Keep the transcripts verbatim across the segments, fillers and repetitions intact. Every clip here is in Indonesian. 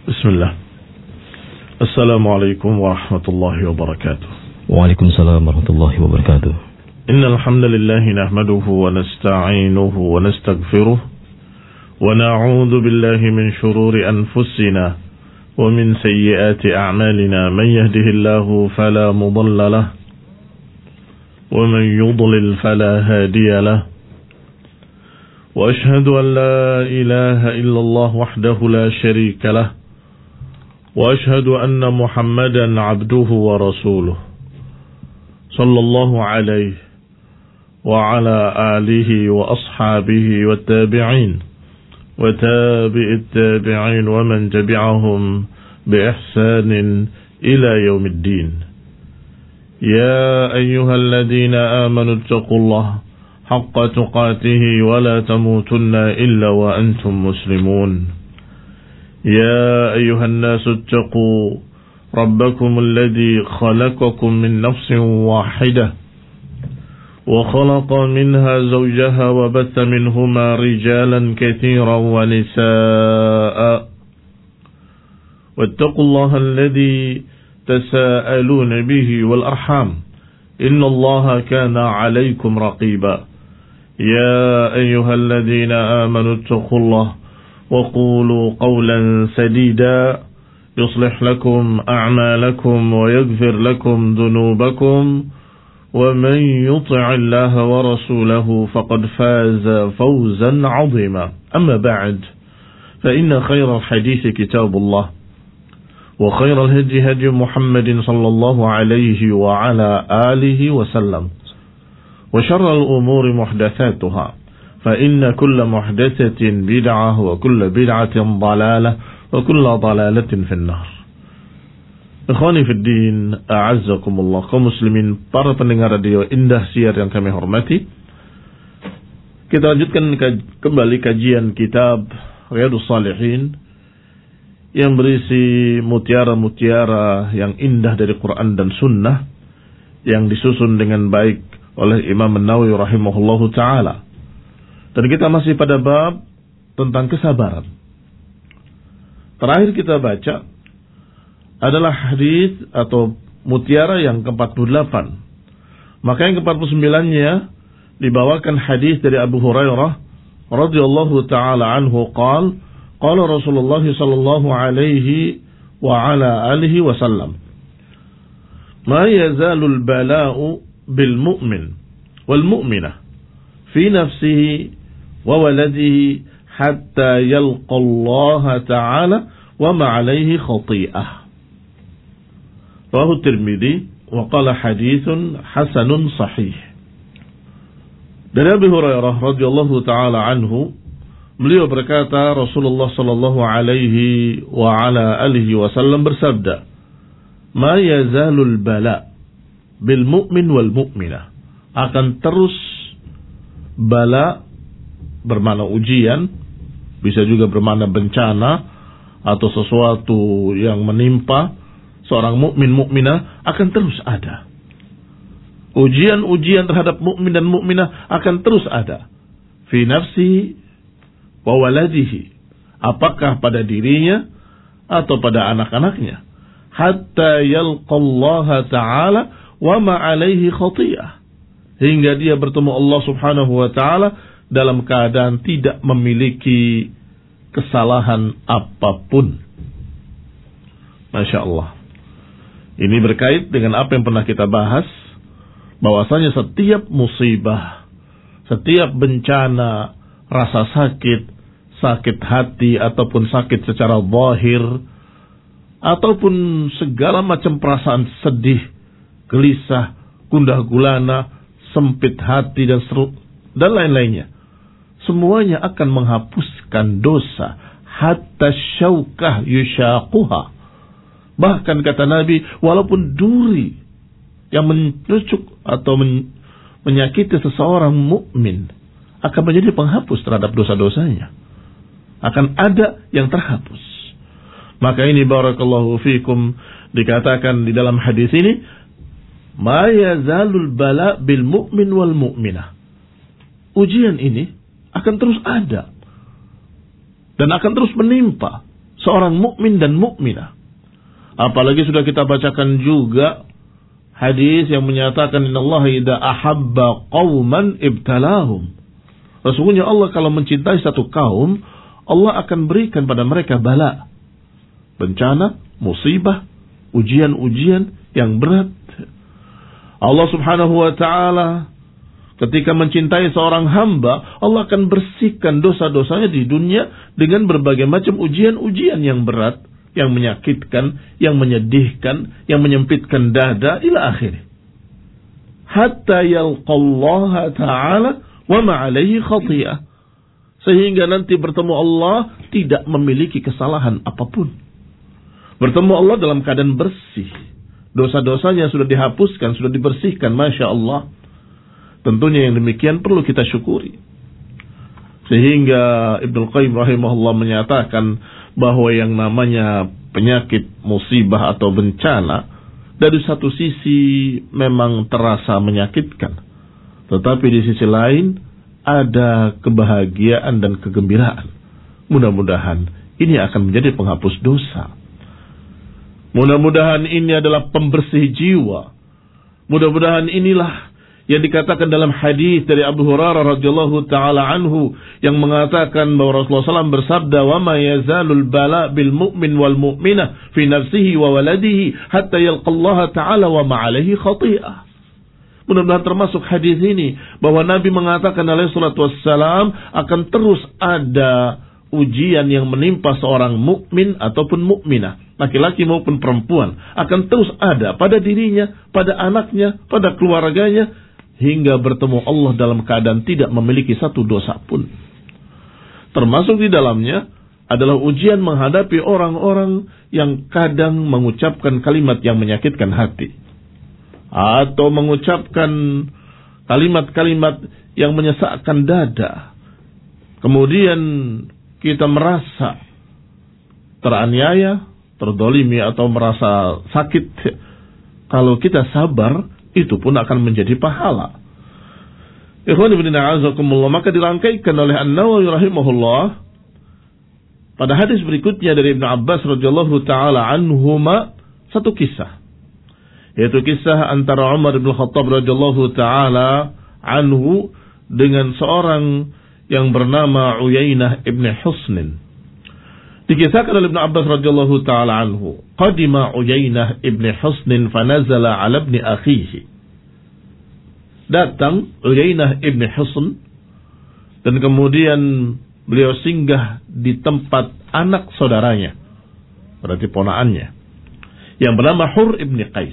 Bismillah. Assalamualaikum warahmatullahi wabarakatuh. Waalaikumsalam warahmatullahi wabarakatuh. Innal hamdalillah nahmaduhu wa nasta'inuhu wa nastaghfiruh wa na'udzu billahi min shururi anfusina wa min sayyiati a'malina. Man yahdihillahu fala mudilla lahu wa man yudlil fala hadiya lahu. Wa ashhadu an la ilaha illallah wahdahu la sharika lahu. وأشهد أن محمدا عبده ورسوله صلى الله عليه وعلى آله وأصحابه والتابعين وتابع التابعين ومن تبعهم بإحسان إلى يوم الدين. يا أيها الذين آمنوا اتقوا الله حق تقاته ولا تموتن إلا وأنتم مسلمون. يا أيها الناس اتقوا ربكم الذي خلقكم من نفس واحدة وخلق منها زوجها وبث منهما رجالا كثيرا ونساء واتقوا الله الذي تساءلون به والأرحام إن الله كان عليكم رقيبا. يا أيها الذين آمنوا اتقوا الله وقولوا قولا سديدا يصلح لكم أعمالكم ويغفر لكم ذنوبكم ومن يطع الله ورسوله فقد فاز فوزا عظيما. أما بعد فإن خير الحديث كتاب الله وخير الهدي هدي محمد صلى الله عليه وعلى آله وسلم وشر الأمور محدثاتها فإن كل محدثة بدعة وكل بدعة ضلالة وكل ضلالة في النار. Ikhwani fi din, a'azzakumullah, kaum muslimin, para pendengar radio Indah Siar yang kami hormati. Kita lanjutkan kembali kajian kitab Riyadhus Shalihin yang berisi mutiara-mutiara yang indah dari Quran dan Sunnah yang disusun dengan baik oleh Imam An-Nawawi rahimahullahu ta'ala. Dan kita masih pada bab tentang kesabaran. Terakhir kita baca adalah hadis atau mutiara yang ke empat puluh delapan. Maka yang ke empat puluh sembilan-nya dibawakan hadis dari Abu Hurairah radhiyallahu taala anhu qaal qala Rasulullah sallallahu alaihi wa ala alihi wasallam ma yazalul bala'u bil mu'min wal mu'minah fi nafsihi wa waladihi hatta yalqa Allah ta'ala wa ma alayhi khati'ah. Rawahu Tirmidzi wa qala haditsun hasanun sahih. Dari Abu Hurairah radhiyallahu ta'ala anhu, beliau berkata Rasulullah sallallahu alaihi wa ala alihi wasallam bersabda, "Ma yazalul bala bil mu'min wal mu'minah." Akan terus bala bermakna ujian, bisa juga bermakna bencana atau sesuatu yang menimpa seorang mukmin mukminah akan terus ada. Ujian-ujian terhadap mukmin dan mukminah akan terus ada. Fi nafsi wa waladihi, apakah pada dirinya atau pada anak-anaknya. Hatta yalqallaha ta'ala wa ma alaihi khati'ah, hingga dia bertemu Allah subhanahu wa ta'ala dalam keadaan tidak memiliki kesalahan apapun. Masya Allah. Ini berkait dengan apa yang pernah kita bahas, bahwasanya setiap musibah, setiap bencana, rasa sakit, sakit hati ataupun sakit secara zahir, ataupun segala macam perasaan sedih, gelisah, gundah gulana, sempit hati dan seru, dan lain-lainnya, semuanya akan menghapuskan dosa hatta syaukah yushaquha. Bahkan kata Nabi, walaupun duri yang mencucuk atau men- menyakiti seseorang mukmin akan menjadi penghapus terhadap dosa-dosanya, akan ada yang terhapus. Maka ini barakallahu fikum dikatakan di dalam hadis ini, ma yazalul bala bil mu'min wal mu'minah. Ujian ini akan terus ada dan akan terus menimpa seorang mukmin dan mukminah. Apalagi sudah kita bacakan juga hadis yang menyatakan innallaha idza ahabba qauman ibtalahum. Sesungguhnya Allah kalau mencintai satu kaum, Allah akan berikan pada mereka bala, bencana, musibah, ujian-ujian yang berat. Allah Subhanahu wa taala ketika mencintai seorang hamba, Allah akan bersihkan dosa-dosanya di dunia dengan berbagai macam ujian-ujian yang berat, yang menyakitkan, yang menyedihkan, yang menyempitkan dada ila akhirih. Hatta yalqallaha ta'ala wa ma 'alaihi khati'ah. Sehingga nanti bertemu Allah tidak memiliki kesalahan apapun. Bertemu Allah dalam keadaan bersih. Dosa-dosanya sudah dihapuskan, sudah dibersihkan, Masya Allah. Tentunya yang demikian perlu kita syukuri. Sehingga Ibnu Qayyim rahimahullah menyatakan bahwa yang namanya penyakit, musibah atau bencana dari satu sisi memang terasa menyakitkan, tetapi di sisi lain ada kebahagiaan dan kegembiraan. Mudah-mudahan ini akan menjadi penghapus dosa. Mudah-mudahan ini adalah pembersih jiwa. Mudah-mudahan inilah yang dikatakan dalam hadis dari Abu Hurairah radhiyallahu taala anhu yang mengatakan bahwa Rasulullah shallallahu alaihi wasallam bersabda, "Wa ma yazalul bala bil mu'min wal mu'minah fi nafsihi wa waladihi hatta yalqallaha ta'ala wa ma 'alaihi khati'ah." Mudah-mudahan termasuk hadis ini bahwa Nabi mengatakan alaihi salatu wassalam akan terus ada ujian yang menimpa seorang mukmin ataupun mukminah, laki-laki maupun perempuan, akan terus ada pada dirinya, pada anaknya, pada keluarganya, hingga bertemu Allah dalam keadaan tidak memiliki satu dosa pun. Termasuk di dalamnya adalah ujian menghadapi orang-orang yang kadang mengucapkan kalimat yang menyakitkan hati, atau mengucapkan kalimat-kalimat yang menyesakkan dada. Kemudian kita merasa teraniaya, terdolimi, atau merasa sakit. Kalau kita sabar, itu pun akan menjadi pahala. Ikhwan ibn a'azakumullah, maka dirangkaikan oleh An-Nawawi rahimahullah pada hadis berikutnya dari Ibnu Abbas radhiyallahu taala anhuma satu kisah, yaitu kisah antara Umar bin Khattab radhiyallahu taala anhu dengan seorang yang bernama Uyainah ibn Husnin. Dikisahkan oleh Ibnu Abbas radhiyallahu taala anhu, qadima Uyainah ibn Husnin fanazala ala ibni akhihi. Datang Uyainah ibn Husn dan kemudian beliau singgah di tempat anak saudaranya, berarti ponaannya, yang bernama Hur ibn Qais.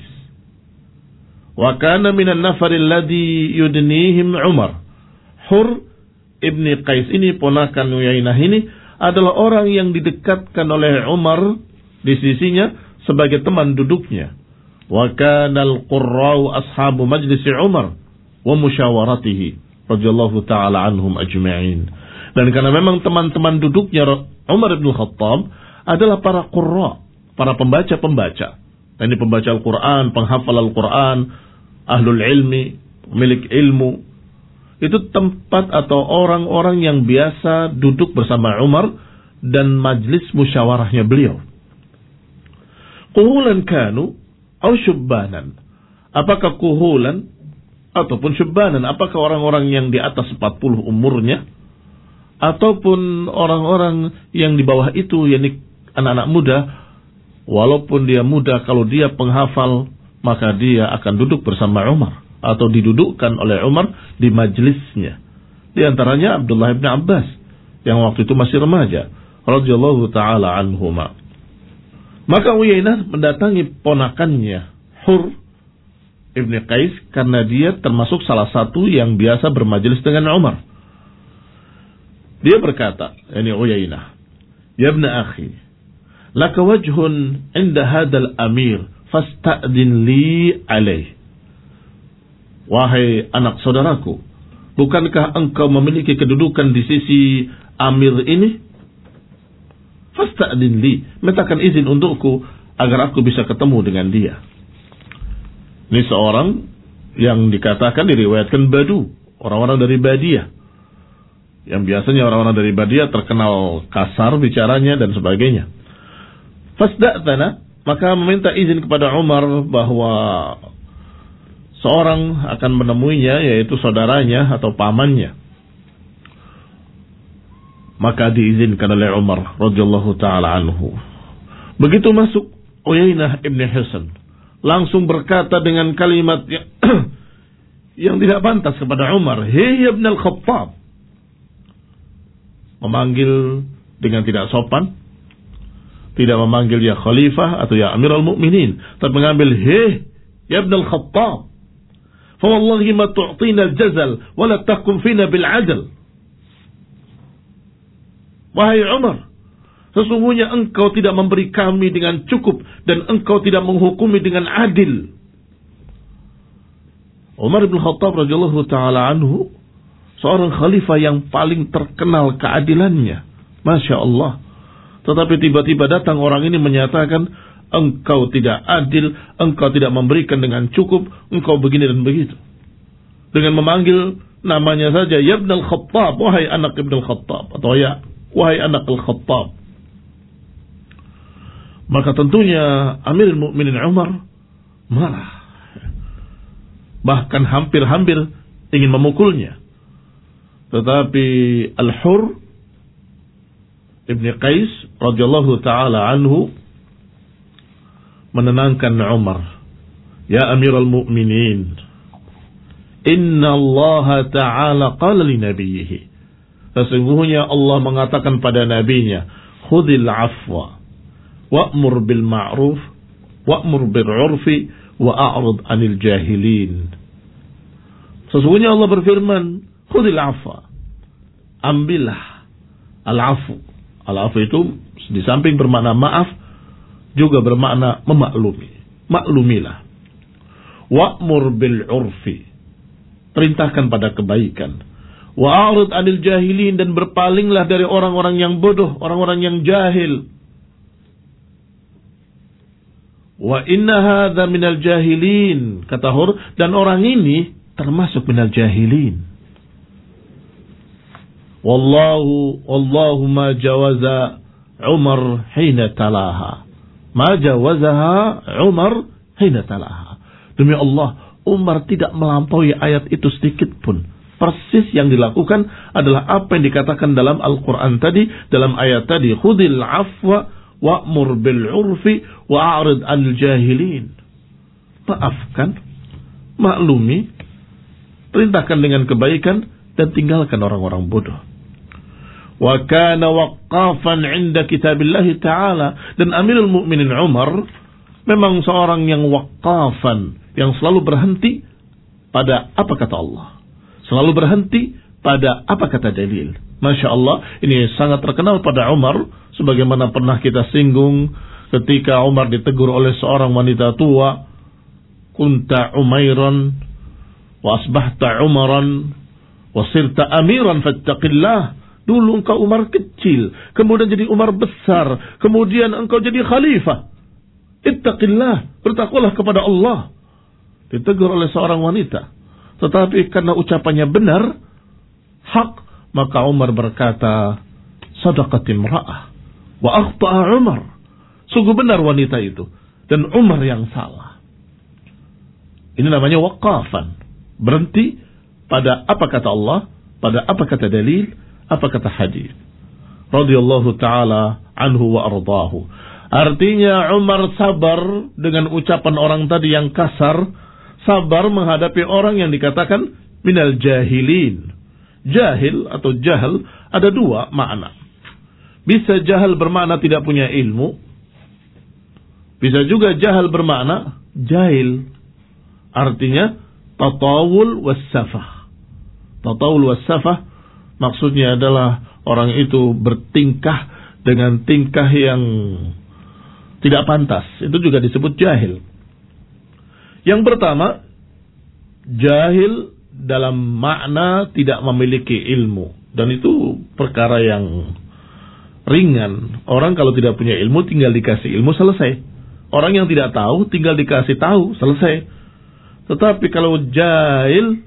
Wa kana minan nafar alladhi yudnihim Umar. Hur ibn Qais ini, ponakan Uyainah ini, adalah orang yang didekatkan oleh Umar di sisinya sebagai teman duduknya. Wa kana al-qurra'u ashabu majlisi Umar wa musyawaratihi radhiyallahu ta'ala anhum ajma'in. Dan karena memang teman-teman duduknya Umar bin Khattab adalah para qurra, para pembaca-pembaca. Dan ini pembaca Al-Quran, penghafal Al-Quran, ahlul ilmi, pemilik ilmu. Itu tempat atau orang-orang yang biasa duduk bersama Umar dan majlis musyawarahnya beliau. Kuhulan kanu atau syubbanan. Apakah kuhulan ataupun syubbanan? Apakah orang-orang yang di atas empat puluh umurnya, ataupun orang-orang yang di bawah itu, yakni anak-anak muda? Walaupun dia muda, kalau dia penghafal, maka dia akan duduk bersama Umar, atau didudukkan oleh Umar di majlisnya. Di antaranya Abdullah bin Abbas yang waktu itu masih remaja radhiyallahu taala anhuma. Maka Uyainah mendatangi ponakannya Hur ibn Qais karena dia termasuk salah satu yang biasa bermajelis dengan Umar. Dia berkata, ini Uyainah, "Ya ibn akhi, laka wajhun 'inda hadzal amir fasta'din li alaih." Wahai anak saudaraku, bukankah engkau memiliki kedudukan di sisi amir ini? Fasta'din li, mintakan izin untukku agar aku bisa ketemu dengan dia. Ini seorang yang dikatakan diriwayatkan Badu, orang-orang dari Badiah. Yang biasanya orang-orang dari Badiah terkenal kasar bicaranya dan sebagainya. Fasda'tana, maka meminta izin kepada Umar bahwa seorang akan menemuinya, yaitu saudaranya atau pamannya. Maka diizinkan oleh Umar radhiyallahu taala anhu. Begitu masuk, Uyainah ibn Hisn langsung berkata dengan kalimat yang, yang tidak pantas kepada Umar, "Hei ibn al-Khattab." Memanggil dengan tidak sopan, tidak memanggil ya khalifah atau ya amirul mu'minin, tapi mengambil, "Hei ya ibn al-Khattab, fa wallahi ma tu'tina al-jazal wa la tahkum fina bil 'adl." Wahai Umar, sesungguhnya engkau tidak memberi kami dengan cukup dan engkau tidak menghukumi dengan adil. Umar bin Khattab radhiyallahu taala anhu seorang khalifah yang paling terkenal keadilannya, Masya Allah. Tetapi tiba-tiba datang orang ini menyatakan, engkau tidak adil, engkau tidak memberikan dengan cukup, engkau begini dan begitu. Dengan memanggil namanya saja, ya Ibn al-Khattab, wahai anak Ibn al-Khattab, atau ya wahai anak al-Khattab. Maka tentunya Amirul Mukminin Umar marah. Bahkan hampir-hampir ingin memukulnya. Tetapi Al-Hur Ibn Qais radhiyallahu taala anhu menenangkan Umar. Ya Amirul Mukminin, inna Allah ta'ala qala li nabiyhi. Sesungguhnya Allah mengatakan pada nabinya, khudil afwa wa'mur bil ma'ruf wa'mur bil 'urfi wa'rid 'anil jahilin. Sesungguhnya Allah berfirman, khudil afwa, ambillah al-afu. Al-afu itu di samping bermakna maaf juga bermakna memaklumi. Maklumilah. Wa'mur bil 'urfi, perintahkan pada kebaikan. Wa'rid 'anil jahilin, dan berpalinglah dari orang-orang yang bodoh, orang-orang yang jahil. Wa inna hadza minal jahilin, kata Hur, dan orang ini termasuk minal jahilin. Wallahu wallahu ma jawaza Umar hina talaha. Ma jawazaha Umar hina talaha. Demi Allah, Umar tidak melampaui ayat itu sedikit pun. Persis yang dilakukan adalah apa yang dikatakan dalam Al-Quran tadi, dalam ayat tadi, khudil afwa wa'mur bil 'urfi wa'rid 'anil jahilin. Maafkan, maklumi, perintahkan dengan kebaikan, dan tinggalkan orang-orang bodoh. Wa kana waqqafan 'inda kitabillah ta'ala, dan Amirul Mukminin Umar memang seorang yang waqqafan, yang selalu berhenti pada apa kata Allah, selalu berhenti pada apa kata dalil. Masya Allah, ini sangat terkenal pada Umar, sebagaimana pernah kita singgung ketika Umar ditegur oleh seorang wanita tua, kunta Umairan wa asbahta Umaran wa sirta amiran fattaqillah. Dulu engkau Umar kecil, kemudian jadi Umar besar, kemudian engkau jadi khalifah. Ittaqillah, bertakwalah kepada Allah. Ditegur oleh seorang wanita, tetapi karena ucapannya benar, hak, maka Umar berkata, sadaqat imra'ah wa akhta'a Umar. Sungguh benar wanita itu, dan Umar yang salah. Ini namanya waqafan, berhenti pada apa kata Allah, pada apa kata dalil, apa kata hadis. Radhiyallahu ta'ala anhu wa ardahu. Artinya Umar sabar dengan ucapan orang tadi yang kasar, sabar menghadapi orang yang dikatakan minal jahilin. Jahil atau jahal ada dua makna. Bisa jahal bermakna tidak punya ilmu, bisa juga jahal bermakna jahil. Artinya tatawul wassafah. Tatawul wassafah maksudnya adalah orang itu bertingkah dengan tingkah yang tidak pantas. Itu juga disebut jahil. Yang pertama, jahil dalam makna tidak memiliki ilmu. Dan itu perkara yang ringan. Orang kalau tidak punya ilmu tinggal dikasih ilmu, selesai. Orang yang tidak tahu tinggal dikasih tahu, selesai. Tetapi kalau jahil,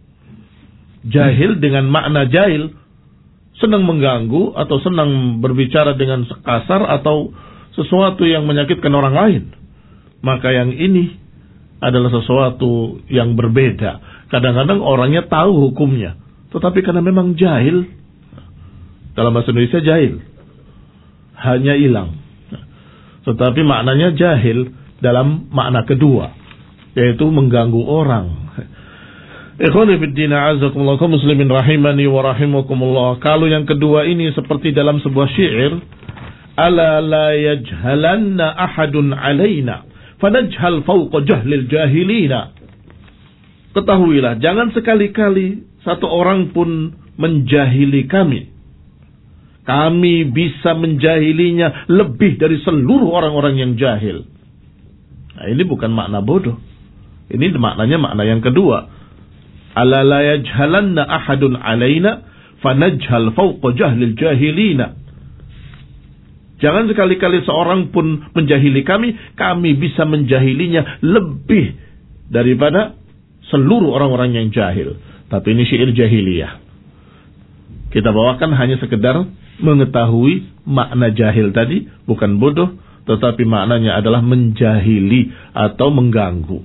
jahil dengan makna jahil, senang mengganggu atau senang berbicara dengan kasar atau sesuatu yang menyakitkan orang lain, maka yang ini adalah sesuatu yang berbeda. Kadang-kadang orangnya tahu hukumnya, tetapi karena memang jahil, dalam bahasa Indonesia jahil, hanya hilang. Tetapi maknanya jahil dalam makna kedua, yaitu mengganggu orang. Ikhwani fiddin a'azakumullah kaum muslimin rahimani wa rahimakumullah. Kalau yang kedua ini seperti dalam sebuah syair, ala la yajhalanna ahadun alaina fanajhal fawqa jahlil jahilina. Ketahuilah, jangan sekali-kali satu orang pun menjahili kami. Kami bisa menjahilinya lebih dari seluruh orang-orang yang jahil. Nah, ini bukan makna bodoh. Ini maknanya makna yang kedua. Ala la yajhalanna ahadun alaina fanajhal fawqa jahlil jahilina. Jangan sekali-kali seorang pun menjahili kami, kami bisa menjahilinya lebih daripada seluruh orang-orang yang jahil. Tapi ini syair jahiliyah. Kita bawakan hanya sekedar mengetahui makna jahil tadi, bukan bodoh, tetapi maknanya adalah menjahili atau mengganggu.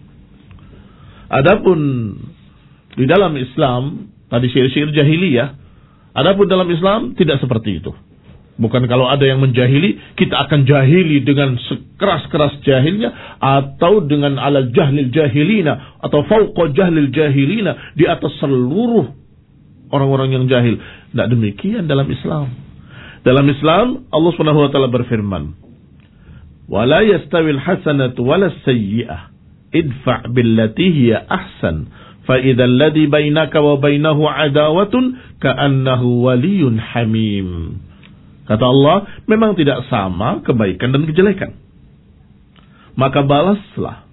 Adapun di dalam Islam, tadi syair-syair jahiliyah, adapun dalam Islam tidak seperti itu. Bukan kalau ada yang menjahili, kita akan jahili dengan sekeras-keras jahilnya, atau dengan alal jahlil jahilina, atau fauqa jahlil jahilina, di atas seluruh orang-orang yang jahil. Tidak demikian dalam Islam. Dalam Islam, Allah subhanahu wa taala berfirman, "Wala yastawil hasanatu wala sayyi'ah, idfa' billati hiya ahsan, fa idzal ladzi bainaka wa bainahu adawatun ka'annahu waliyyun hamim." Kata Allah, memang tidak sama kebaikan dan kejelekan. Maka balaslah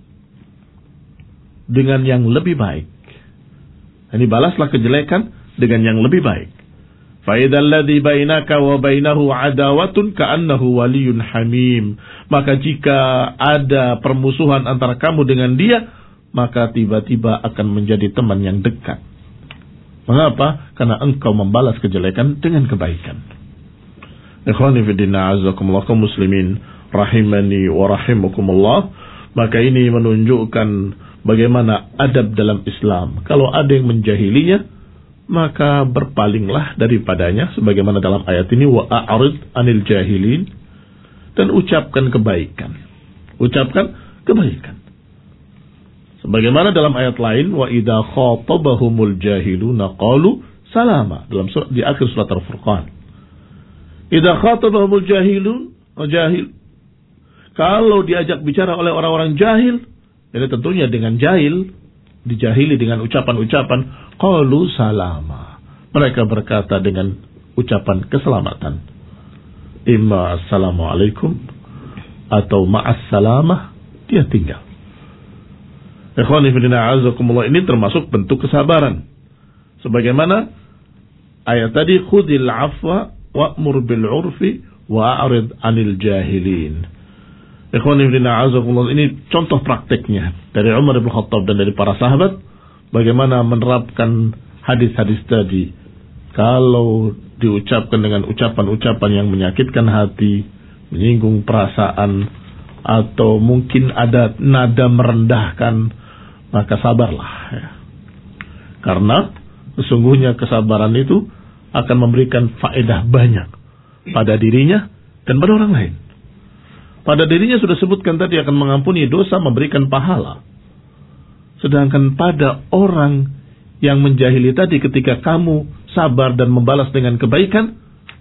dengan yang lebih baik. Ini balaslah kejelekan dengan yang lebih baik. Fa idzal ladzi bainaka wa bainahu adawatun ka'annahu waliyyun hamim. Maka jika ada permusuhan antara kamu dengan dia, maka tiba-tiba akan menjadi teman yang dekat. Mengapa? Karena engkau membalas kejelekan dengan kebaikan. Ikhwani fiddina azakumullah kaum muslimin rahimani wa rahimakumullah. Maka ini menunjukkan bagaimana adab dalam Islam. Kalau ada yang menjahilinya, maka berpalinglah daripadanya, sebagaimana dalam ayat ini, wa a'rid anil jahilin, dan ucapkan kebaikan. Ucapkan kebaikan. Sebagaimana dalam ayat lain, wa idza khatabahumul jahiluna qalu salama, dalam surat di akhir surat Al-Furqan. Idza khatabahumul jahilun, jahil. Kalau diajak bicara oleh orang-orang jahil, jadi tentunya dengan jahil, dijahili dengan ucapan-ucapan, qalu salama. Mereka berkata dengan ucapan keselamatan. Imma assalamualaikum atau ma'assalamah, dia tinggal. Ikhwani fillah azakumullah, ini termasuk bentuk kesabaran. Sebagaimana ayat tadi, khudil afwa wa'mur bil urfi wa'arid anil jahilin. Ikhwani fillah azakumullah, ini contoh prakteknya dari Umar bin Khattab dan dari para sahabat, bagaimana menerapkan hadis-hadis tadi. Kalau diucapkan dengan ucapan-ucapan yang menyakitkan hati, menyinggung perasaan, atau mungkin ada nada merendahkan, maka sabarlah ya. Karena sesungguhnya kesabaran itu akan memberikan faedah banyak pada dirinya dan pada orang lain. Pada dirinya sudah sebutkan tadi, akan mengampuni dosa, memberikan pahala. Sedangkan pada orang yang menjahili tadi, ketika kamu sabar dan membalas dengan kebaikan,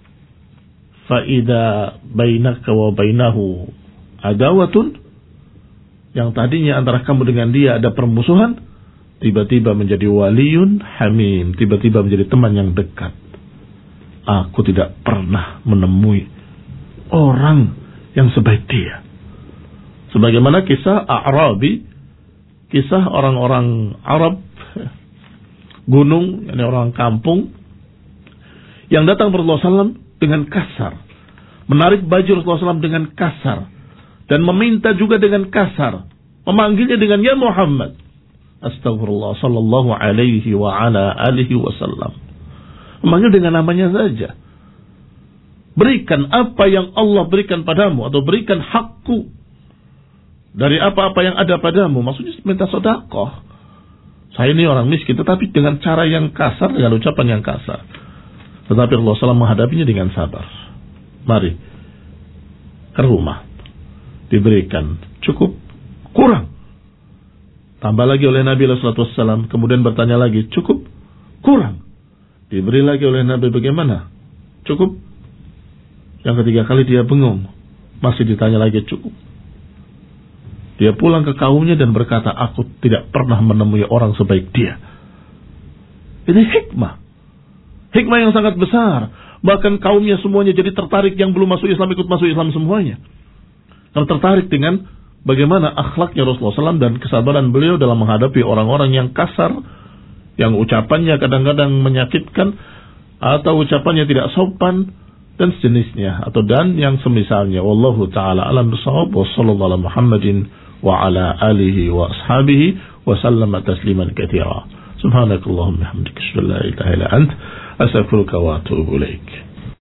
fa idza bainaka wa bainahu adawatun, yang tadinya antara kamu dengan dia ada permusuhan, tiba-tiba menjadi waliyun hamim, tiba-tiba menjadi teman yang dekat. Aku tidak pernah menemui orang yang sebaik dia. Sebagaimana kisah A'rabi, kisah orang-orang Arab gunung, ini orang kampung, yang datang Rasulullah shallallahu alaihi wasallam dengan kasar, menarik baju Rasulullah shallallahu alaihi wasallam dengan kasar, dan meminta juga dengan kasar, memanggilnya dengan ya Muhammad. Astagfirullah, sallallahu alaihi wa ala alihi wasallam. Memanggil dengan namanya saja. Berikan apa yang Allah berikan padamu, atau berikan hakku dari apa-apa yang ada padamu. Maksudnya minta sedekah. Saya ini orang miskin, tetapi dengan cara yang kasar, dengan ucapan yang kasar. Tetapi Rasulullah shallallahu alaihi wasallam menghadapinya dengan sabar. Mari ke rumah, diberikan cukup, kurang. Tambah lagi oleh Nabi shallallahu alaihi wasallam, kemudian bertanya lagi, cukup, kurang. Diberi lagi oleh Nabi, bagaimana? Cukup. Yang ketiga kali dia bengong, masih ditanya lagi, cukup. Dia pulang ke kaumnya dan berkata, aku tidak pernah menemui orang sebaik dia. Ini hikmah. Hikmah yang sangat besar. Bahkan kaumnya semuanya jadi tertarik, yang belum masuk Islam ikut masuk Islam semuanya. Karena tertarik dengan bagaimana akhlaknya Rasulullah shallallahu alaihi wasallam dan kesabaran beliau dalam menghadapi orang-orang yang kasar, yang ucapannya kadang-kadang menyakitkan, atau ucapannya tidak sopan, dan sejenisnya, atau dan yang semisalnya. Wallahu ta'ala alam bisawab. Wa sallallahu ala Muhammadin wa ala alihi wa ashabihi wa sallama tasliman katsira. Subhanakallahumma hamdika asyhadu an la ilaha illa anta astaghfiruka wa atubu ilaik.